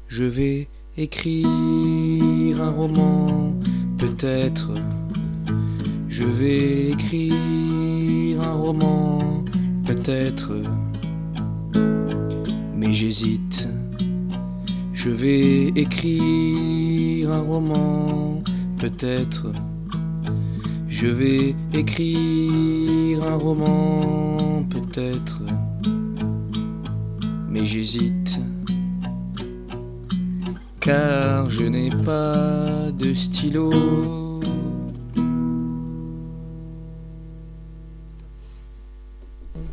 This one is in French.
Je vais écrire un roman, peut-être. Je vais écrire un roman, peut-être. Mais j'hésite. Je vais écrire un roman, peut-être. Je vais écrire un roman, peut-être. Mais j'hésite. Car je n'ai pas de stylo.